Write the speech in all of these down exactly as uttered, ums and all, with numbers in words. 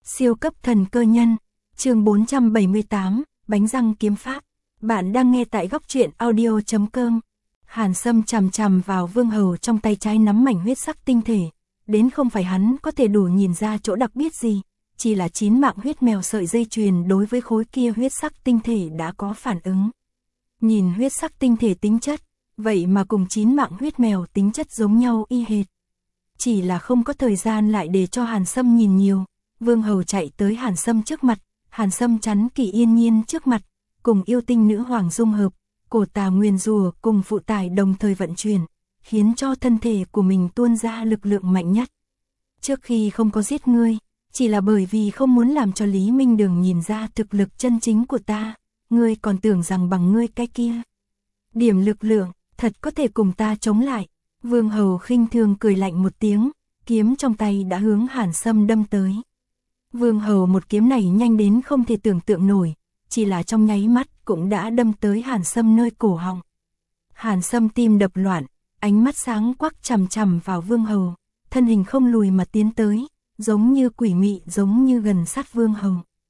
Siêu cấp thần cơ nhân, chương bốn trăm bảy mươi tám, bánh răng kiếm pháp. Bạn đang nghe tại góc truyện audio chấm com. Hàn Sâm chằm chằm vào Vương Hầu trong tay trái nắm mảnh huyết sắc tinh thể, đến không phải hắn có thể đủ nhìn ra chỗ đặc biệt gì, chỉ là chín mạng huyết mèo sợi dây chuyền đối với khối kia huyết sắc tinh thể đã có phản ứng. Nhìn huyết sắc tinh thể tính chất, vậy mà cùng chín mạng huyết mèo tính chất giống nhau y hệt. Chỉ là không có thời gian lại để cho Hàn Sâm nhìn nhiều. Vương Hầu chạy tới Hàn Sâm trước mặt, Hàn Sâm chắn Kỷ Yên Nhiên trước mặt, cùng yêu tinh nữ hoàng dung hợp, cổ tà nguyền rùa cùng phụ tải đồng thời vận chuyển, khiến cho thân thể của mình tuôn ra lực lượng mạnh nhất. Trước khi không có giết ngươi, chỉ là bởi vì không muốn làm cho Lý Minh Đường nhìn ra thực lực chân chính của ta, ngươi còn tưởng rằng bằng ngươi cái kia điểm lực lượng, thật có thể cùng ta chống lại. Vương Hầu khinh thường cười lạnh một tiếng, kiếm trong tay đã hướng Hàn Sâm đâm tới. Vương Hầu một kiếm này nhanh đến không thể tưởng tượng nổi, chỉ là trong nháy mắt cũng đã đâm tới Hàn Sâm nơi cổ họng. Hàn Sâm tim đập loạn, ánh mắt sáng quắc chằm chằm vào Vương Hầu, thân hình không lùi mà tiến tới, giống như quỷ mị giống như gần sát Vương Hầu.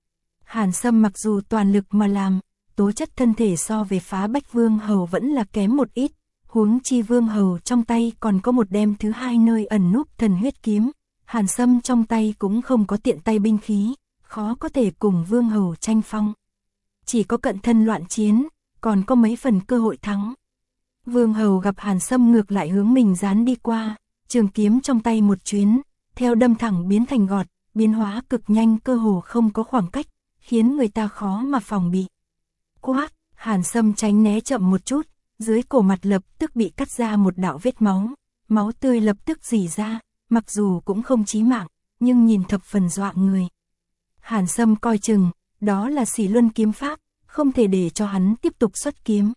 Hàn Sâm mặc dù toàn lực mà làm, tố chất thân thể so về Phá Bách Vương Hầu vẫn là kém một ít, huống chi Vương Hầu trong tay còn có một đem thứ hai nơi ẩn núp thần huyết kiếm. Hàn Sâm trong tay cũng không có tiện tay binh khí, khó có thể cùng Vương Hầu tranh phong. Chỉ có cận thân loạn chiến, còn có mấy phần cơ hội thắng. Vương Hầu gặp Hàn Sâm ngược lại hướng mình dán đi qua, trường kiếm trong tay một chuyến, theo đâm thẳng biến thành gọt, biến hóa cực nhanh cơ hồ không có khoảng cách, khiến người ta khó mà phòng bị. Quát, Hàn Sâm tránh né chậm một chút, dưới cổ mặt lập tức bị cắt ra một đạo vết máu, máu tươi lập tức rỉ ra. Mặc dù cũng không chí mạng, nhưng nhìn thập phần dọa người. Hàn Sâm coi chừng, đó là Xỉ Luân kiếm pháp, không thể để cho hắn tiếp tục xuất kiếm.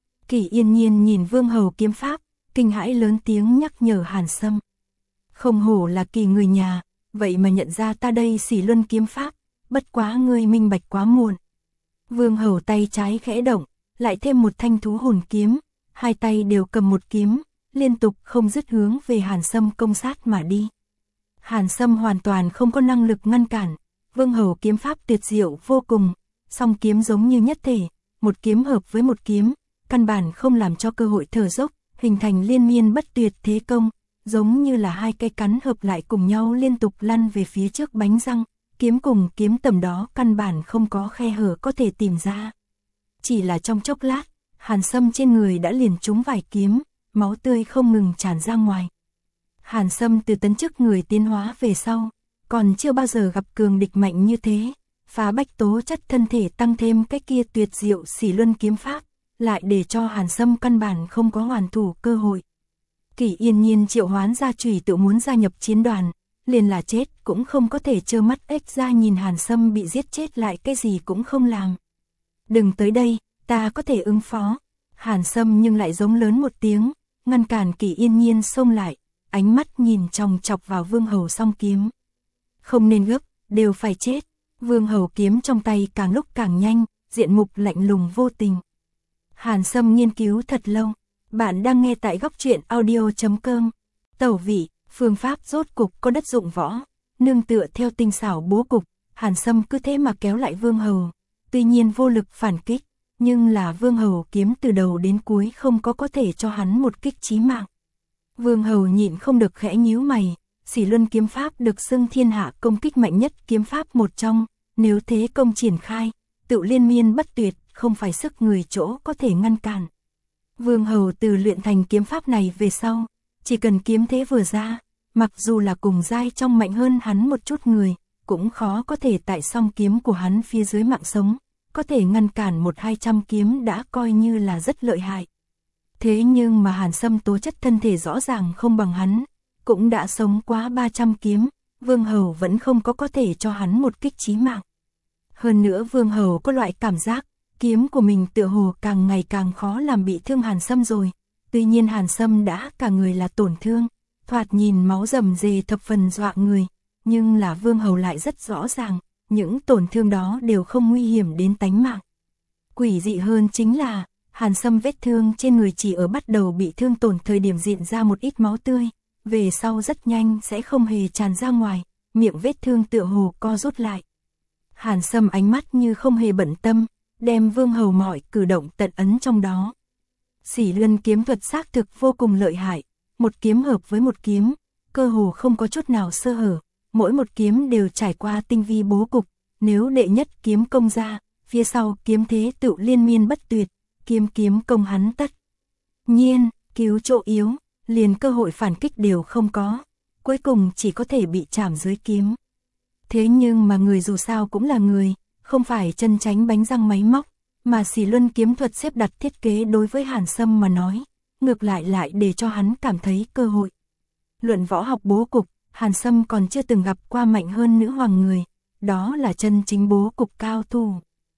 Kỷ Yên Nhiên nhìn Vương Hầu kiếm pháp, kinh hãi lớn tiếng nhắc nhở Hàn Sâm. Không hổ là Kỳ người nhà, vậy mà nhận ra ta đây Xỉ Luân kiếm pháp, bất quá ngươi minh bạch quá muộn. Vương Hầu tay trái khẽ động, lại thêm một thanh thú hồn kiếm, hai tay đều cầm một kiếm, liên tục không dứt hướng về Hàn Sâm công sát mà đi. Hàn Sâm hoàn toàn không có năng lực ngăn cản, Vương Hầu kiếm pháp tuyệt diệu vô cùng, song kiếm giống như nhất thể, một kiếm hợp với một kiếm, căn bản không làm cho cơ hội thở dốc, hình thành liên miên bất tuyệt thế công, giống như là hai cây cắn hợp lại cùng nhau liên tục lăn về phía trước bánh răng, kiếm cùng kiếm tầm đó căn bản không có khe hở có thể tìm ra. Chỉ là trong chốc lát, Hàn Sâm trên người đã liền trúng vài kiếm, máu tươi không ngừng tràn ra ngoài. Hàn Sâm từ tấn chức người tiến hóa về sau, còn chưa bao giờ gặp cường địch mạnh như thế, Phá Bách tố chất thân thể tăng thêm cái kia tuyệt diệu Xỉ Luân kiếm pháp, lại để cho Hàn Sâm căn bản không có hoàn thủ cơ hội. Kỷ Yên Nhiên triệu hoán gia chủy tự muốn gia nhập chiến đoàn, liền là chết cũng không có thể trơ mắt ếch ra nhìn Hàn Sâm bị giết chết lại cái gì cũng không làm. Đừng tới đây, ta có thể ứng phó. Hàn Sâm nhưng lại giống lớn một tiếng, ngăn cản Kỷ Yên Nhiên xông lại, ánh mắt nhìn chòng chọc vào Vương Hầu song kiếm. Không nên gấp, đều phải chết. Vương Hầu kiếm trong tay càng lúc càng nhanh, diện mục lạnh lùng vô tình. Hàn Sâm nghiên cứu thật lâu. Bạn đang nghe tại góc truyện audio chấm com. Tẩu vị, phương pháp rốt cục có đất dụng võ, nương tựa theo tinh xảo bố cục, Hàn Sâm cứ thế mà kéo lại Vương Hầu. Tuy nhiên vô lực phản kích, nhưng là Vương Hầu kiếm từ đầu đến cuối không có có thể cho hắn một kích chí mạng. Vương Hầu nhịn không được khẽ nhíu mày, Xỉ Luân kiếm pháp được xưng thiên hạ công kích mạnh nhất kiếm pháp một trong, nếu thế công triển khai, tự liên miên bất tuyệt, không phải sức người chỗ có thể ngăn cản. Vương Hầu từ luyện thành kiếm pháp này về sau, chỉ cần kiếm thế vừa ra, mặc dù là cùng giai trong mạnh hơn hắn một chút người, cũng khó có thể tại song kiếm của hắn phía dưới mạng sống. Có thể ngăn cản một hai trăm kiếm đã coi như là rất lợi hại. Thế nhưng mà Hàn Sâm tố chất thân thể rõ ràng không bằng hắn, cũng đã sống quá ba trăm kiếm, Vương Hầu vẫn không có có thể cho hắn một kích chí mạng. Hơn nữa Vương Hầu có loại cảm giác, kiếm của mình tựa hồ càng ngày càng khó làm bị thương Hàn Sâm rồi. Tuy nhiên Hàn Sâm đã cả người là tổn thương, thoạt nhìn máu rầm rề thập phần dọa người, nhưng là Vương Hầu lại rất rõ ràng. Những tổn thương đó đều không nguy hiểm đến tánh mạng. Quỷ dị hơn chính là, Hàn Sâm vết thương trên người chỉ ở bắt đầu bị thương tổn thời điểm diện ra một ít máu tươi, về sau rất nhanh sẽ không hề tràn ra ngoài, miệng vết thương tựa hồ co rút lại. Hàn Sâm ánh mắt như không hề bận tâm, đem Vương Hầu mọi cử động tận ấn trong đó. Xỉ Luân kiếm thuật xác thực vô cùng lợi hại, một kiếm hợp với một kiếm, cơ hồ không có chút nào sơ hở, mỗi một kiếm đều trải qua tinh vi bố cục, nếu đệ nhất kiếm công ra, phía sau kiếm thế tự liên miên bất tuyệt, kiếm kiếm công hắn tất nhiên, cứu chỗ yếu, liền cơ hội phản kích đều không có, cuối cùng chỉ có thể bị chạm dưới kiếm. Thế nhưng mà người dù sao cũng là người, không phải chân tránh bánh răng máy móc, mà Xỉ Luân kiếm thuật xếp đặt thiết kế đối với Hàn Sâm mà nói, ngược lại lại để cho hắn cảm thấy cơ hội. Luận võ học bố cục, Hàn Sâm còn chưa từng gặp qua mạnh hơn nữ hoàng người, đó là chân chính bố cục cao thủ.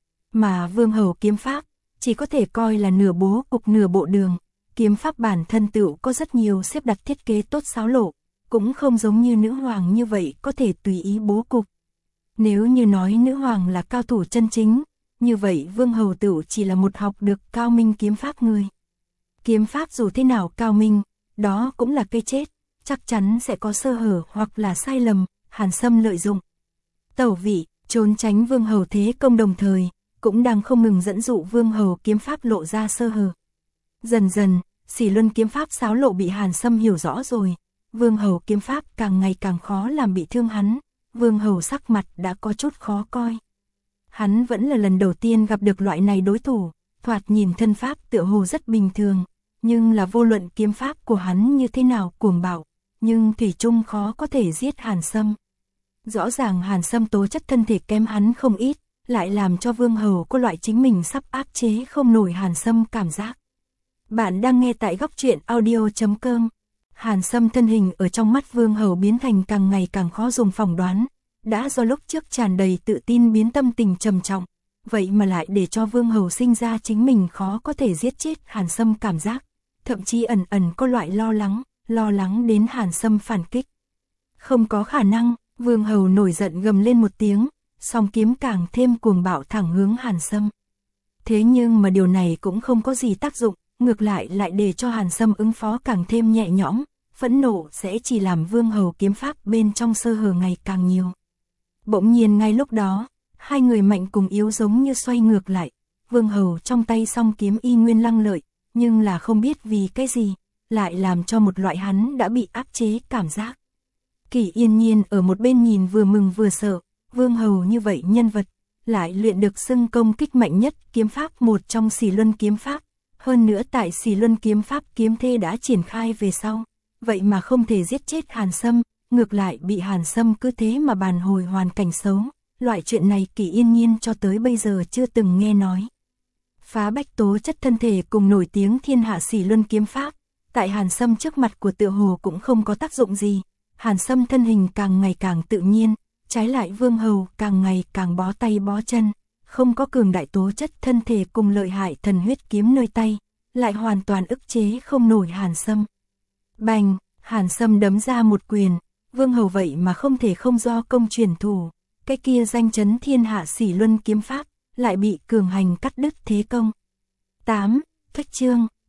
Mà Vương Hầu kiếm pháp, chỉ có thể coi là nửa bố cục nửa bộ đường, kiếm pháp bản thân tựu có rất nhiều xếp đặt thiết kế tốt xáo lộ, cũng không giống như nữ hoàng như vậy có thể tùy ý bố cục. Nếu như nói nữ hoàng là cao thủ chân chính, như vậy Vương Hầu tựu chỉ là một học được cao minh kiếm pháp người. Kiếm pháp dù thế nào cao minh, đó cũng là cây chết, chắc chắn sẽ có sơ hở hoặc là sai lầm, Hàn Sâm lợi dụng. Tẩu vị, trốn tránh Vương Hầu thế công đồng thời, cũng đang không ngừng dẫn dụ Vương Hầu kiếm pháp lộ ra sơ hở. Dần dần, Xỉ Luân kiếm pháp xáo lộ bị Hàn Sâm hiểu rõ rồi, Vương Hầu kiếm pháp càng ngày càng khó làm bị thương hắn, Vương Hầu sắc mặt đã có chút khó coi. Hắn vẫn là lần đầu tiên gặp được loại này đối thủ, thoạt nhìn thân pháp tựa hồ rất bình thường, nhưng là vô luận kiếm pháp của hắn như thế nào cuồng bạo, nhưng thủy chung khó có thể giết Hàn Sâm. Rõ ràng Hàn Sâm tố chất thân thể kém hắn không ít, lại làm cho Vương Hầu có loại chính mình sắp áp chế không nổi Hàn Sâm cảm giác. Bạn đang nghe tại góc truyện audio chấm com. Hàn Sâm thân hình ở trong mắt Vương Hầu biến thành càng ngày càng khó dùng phỏng đoán, đã do lúc trước tràn đầy tự tin biến tâm tình trầm trọng, vậy mà lại để cho Vương Hầu sinh ra chính mình khó có thể giết chết Hàn Sâm cảm giác, thậm chí ẩn ẩn có loại lo lắng, lo lắng đến Hàn Sâm phản kích. Không có khả năng, Vương Hầu nổi giận gầm lên một tiếng, song kiếm càng thêm cuồng bạo thẳng hướng Hàn Sâm. Thế nhưng mà điều này cũng không có gì tác dụng, ngược lại lại để cho Hàn Sâm ứng phó càng thêm nhẹ nhõm, phẫn nộ sẽ chỉ làm Vương Hầu kiếm pháp bên trong sơ hở ngày càng nhiều. Bỗng nhiên ngay lúc đó, hai người mạnh cùng yếu giống như xoay ngược lại, Vương Hầu trong tay song kiếm y nguyên lăng lợi, nhưng là không biết vì cái gì, lại làm cho một loại hắn đã bị áp chế cảm giác. Kỷ Yên Nhiên ở một bên nhìn vừa mừng vừa sợ, Vương Hầu như vậy nhân vật, lại luyện được xưng công kích mạnh nhất kiếm pháp một trong Xỉ Luân kiếm pháp, hơn nữa tại Xỉ Luân kiếm pháp kiếm thê đã triển khai về sau, vậy mà không thể giết chết Hàn Sâm, ngược lại bị Hàn Sâm cứ thế mà bàn hồi hoàn cảnh xấu, loại chuyện này Kỷ Yên Nhiên cho tới bây giờ chưa từng nghe nói. Phá bách tố chất thân thể cùng nổi tiếng thiên hạ Xỉ Luân kiếm pháp, tại Hàn Sâm trước mặt của Tựa Hồ cũng không có tác dụng gì, Hàn Sâm thân hình càng ngày càng tự nhiên, trái lại Vương Hầu càng ngày càng bó tay bó chân, không có cường đại tố chất thân thể cùng lợi hại thần huyết kiếm nơi tay, lại hoàn toàn ức chế không nổi Hàn Sâm. Bành, Hàn Sâm đấm ra một quyền, Vương Hầu vậy mà không thể không do công truyền thủ, cái kia danh chấn thiên hạ Xỉ Luân kiếm pháp, lại bị cường hành cắt đứt thế công. tám. Phách chương